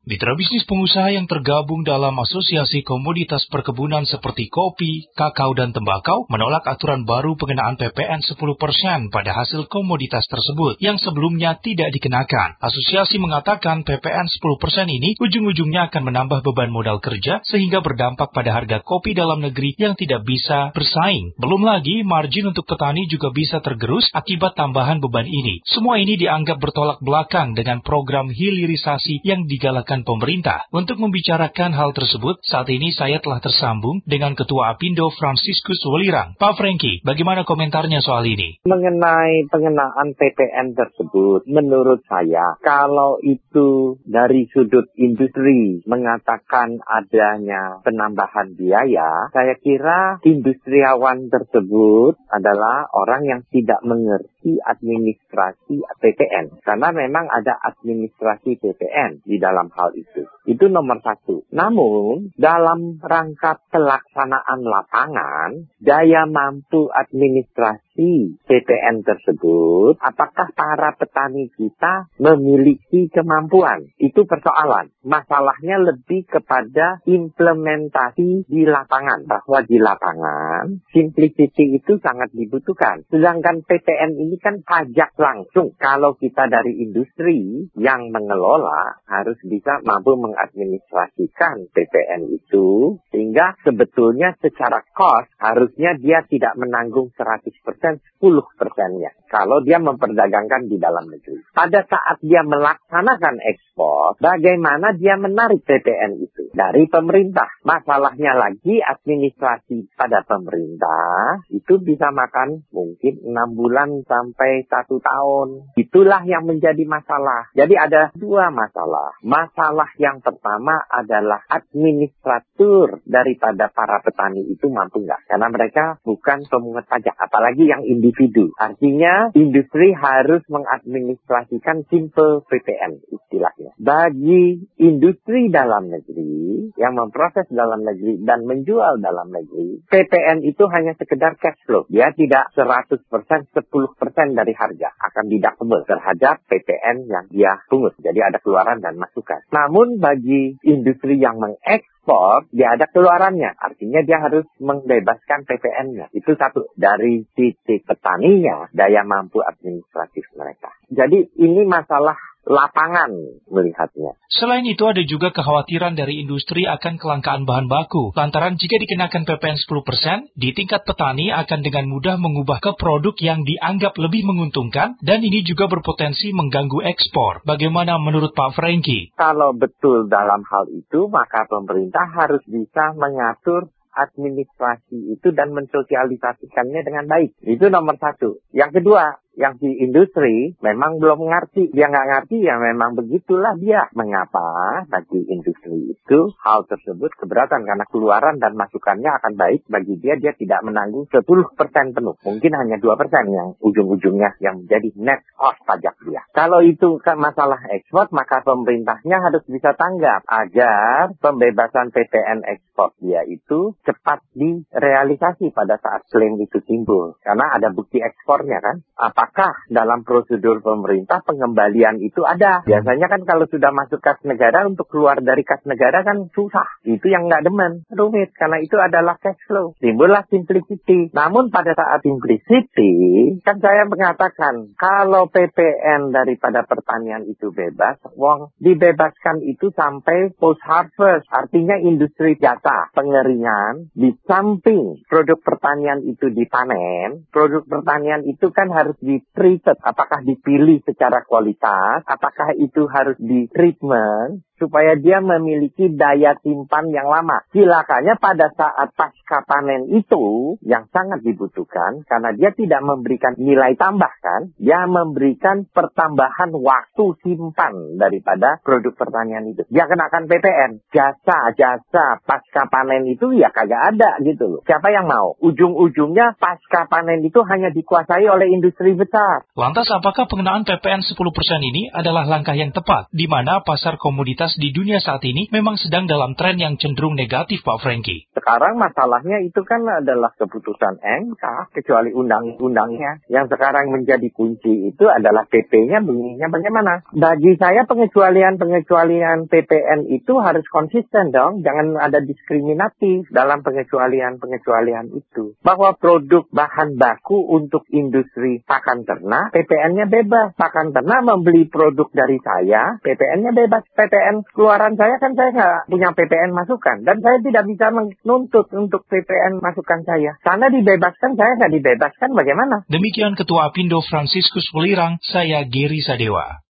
Mitra bisnis pengusaha yang tergabung dalam asosiasi komoditas perkebunan seperti kopi, kakao, dan tembakau menolak aturan baru pengenaan PPN 10% pada hasil komoditas tersebut yang sebelumnya tidak dikenakan. Asosiasi mengatakan PPN 10% ini ujung-ujungnya akan menambah beban modal kerja sehingga berdampak pada harga kopi dalam negeri yang tidak bisa bersaing. Belum lagi margin untuk petani juga bisa tergerus akibat tambahan beban ini. Semua ini dianggap bertolak belakang dengan program hilirisasi yang digalakkan pemerintah. Untuk membicarakan hal tersebut, saat ini saya telah tersambung dengan Ketua Apindo Franciscus Welirang. Pak Franky, bagaimana komentarnya soal ini? Mengenai pengenaan PPN tersebut, menurut saya, kalau itu dari sudut industri mengatakan adanya penambahan biaya, saya kira industriawan tersebut adalah orang yang tidak mengerti administrasi PPN. Karena memang ada administrasi PPN di dalam hal itu. Itu nomor satu. Namun, dalam rangka pelaksanaan lapangan, daya mampu administrasi PPN tersebut, apakah para petani kita memiliki kemampuan? Itu persoalan. Masalahnya lebih kepada implementasi di lapangan. Bahwa di lapangan, simplicity itu sangat dibutuhkan. Sedangkan PPN ini kan pajak langsung. Kalau kita dari industri yang mengelola, harus bisa mampu mengadministrasikan PPN itu, sehingga sebetulnya secara cost, harusnya dia tidak menanggung 100%, 10%-nya. Kalau dia memperdagangkan di dalam negeri. Pada saat dia melaksanakan ekspor, bagaimana dia menarik PPN itu dari pemerintah? Masalahnya lagi administrasi pada pemerintah itu bisa makan mungkin 6 bulan sampai 1 tahun. Itulah yang menjadi masalah. Jadi ada dua masalah. Masalah yang pertama adalah administratur daripada para petani itu mampu nggak? Karena mereka bukan pemungut pajak, apalagi yang individu. Artinya industri harus mengadministrasikan simple PPN istilahnya. Bagi industri dalam negeri yang memproses dalam negeri dan menjual dalam negeri, PPN itu hanya sekedar cash flow. Dia tidak 100%, 10% dari harga akan deductible terhadap PPN yang dia pungut. Jadi ada keluaran dan masukan. Namun bagi industri yang mengekspor, dia ada keluarannya. Artinya dia harus membebaskan PPN-nya. Itu satu. Dari sisi petaninya, daya mampu administratif mereka. Jadi ini masalah lapangan melihatnya. Selain itu ada juga kekhawatiran dari industri akan kelangkaan bahan baku. Lantaran jika dikenakan PPN 10%, di tingkat petani akan dengan mudah mengubah ke produk yang dianggap lebih menguntungkan dan ini juga berpotensi mengganggu ekspor. Bagaimana menurut Pak Franky? Kalau betul dalam hal itu, maka pemerintah harus bisa mengatur administrasi itu dan mensosialisasikannya dengan baik. Itu nomor satu. Yang kedua, yang di industri memang belum ngerti. Dia nggak ngerti ya memang begitulah dia. Mengapa bagi industri itu hal tersebut keberatan? Karena keluaran dan masukannya akan baik bagi dia. Dia tidak menanggung 10% penuh. Mungkin hanya 2% yang ujung-ujungnya yang menjadi net cost pajak dia. Kalau itu kan masalah ekspor, maka pemerintahnya harus bisa tanggap agar pembebasan PPN ekspor dia itu cepat direalisasi pada saat klaim itu timbul. Karena ada bukti ekspornya kan. Apakah dalam prosedur pemerintah pengembalian itu ada? Biasanya kan kalau sudah masuk kas negara, untuk keluar dari kas negara kan susah. Itu yang nggak demen, rumit. Karena itu adalah cash flow. Timbullah simplicity. Namun pada saat simplicity, kan saya mengatakan, kalau PPN daripada pertanian itu bebas, wong dibebaskan itu sampai post-harvest. Artinya industri jasa, pengeringan, di samping produk pertanian itu dipanen, produk pertanian itu kan harus di-treated, apakah dipilih secara kualitas, apakah itu harus di-treatment, supaya dia memiliki daya simpan yang lama. Silakannya pada saat pasca panen itu, yang sangat dibutuhkan, karena dia tidak memberikan nilai tambah kan, dia memberikan pertambahan waktu simpan daripada produk pertanian itu. Dia kenakan PPN. Jasa pasca panen itu ya kagak ada gitu loh. Siapa yang mau? Ujung-ujungnya pasca panen itu hanya dikuasai oleh industri besar. Lantas apakah pengenaan PPN 10% ini adalah langkah yang tepat, di mana pasar komoditas komoditas di dunia saat ini memang sedang dalam tren yang cenderung negatif, Pak Franky. Sekarang masalahnya itu kan adalah keputusan MK, kecuali undang-undangnya. Yang sekarang menjadi kunci itu adalah PP-nya bunyinya bagaimana. Bagi saya pengecualian PPN itu harus konsisten dong. Jangan ada diskriminatif dalam pengecualian itu. Bahwa produk bahan baku untuk industri pakan ternak, PPN-nya bebas. Pakan ternak membeli produk dari saya, PPN-nya bebas. PPN keluaran saya kan saya nggak punya PPN masukan. Dan saya tidak bisa menuntut untuk PPN masukan saya. Sana dibebaskan, saya nggak dibebaskan, bagaimana? Demikian Ketua Apindo Fransiskus Welirang, saya Geri Sadewa.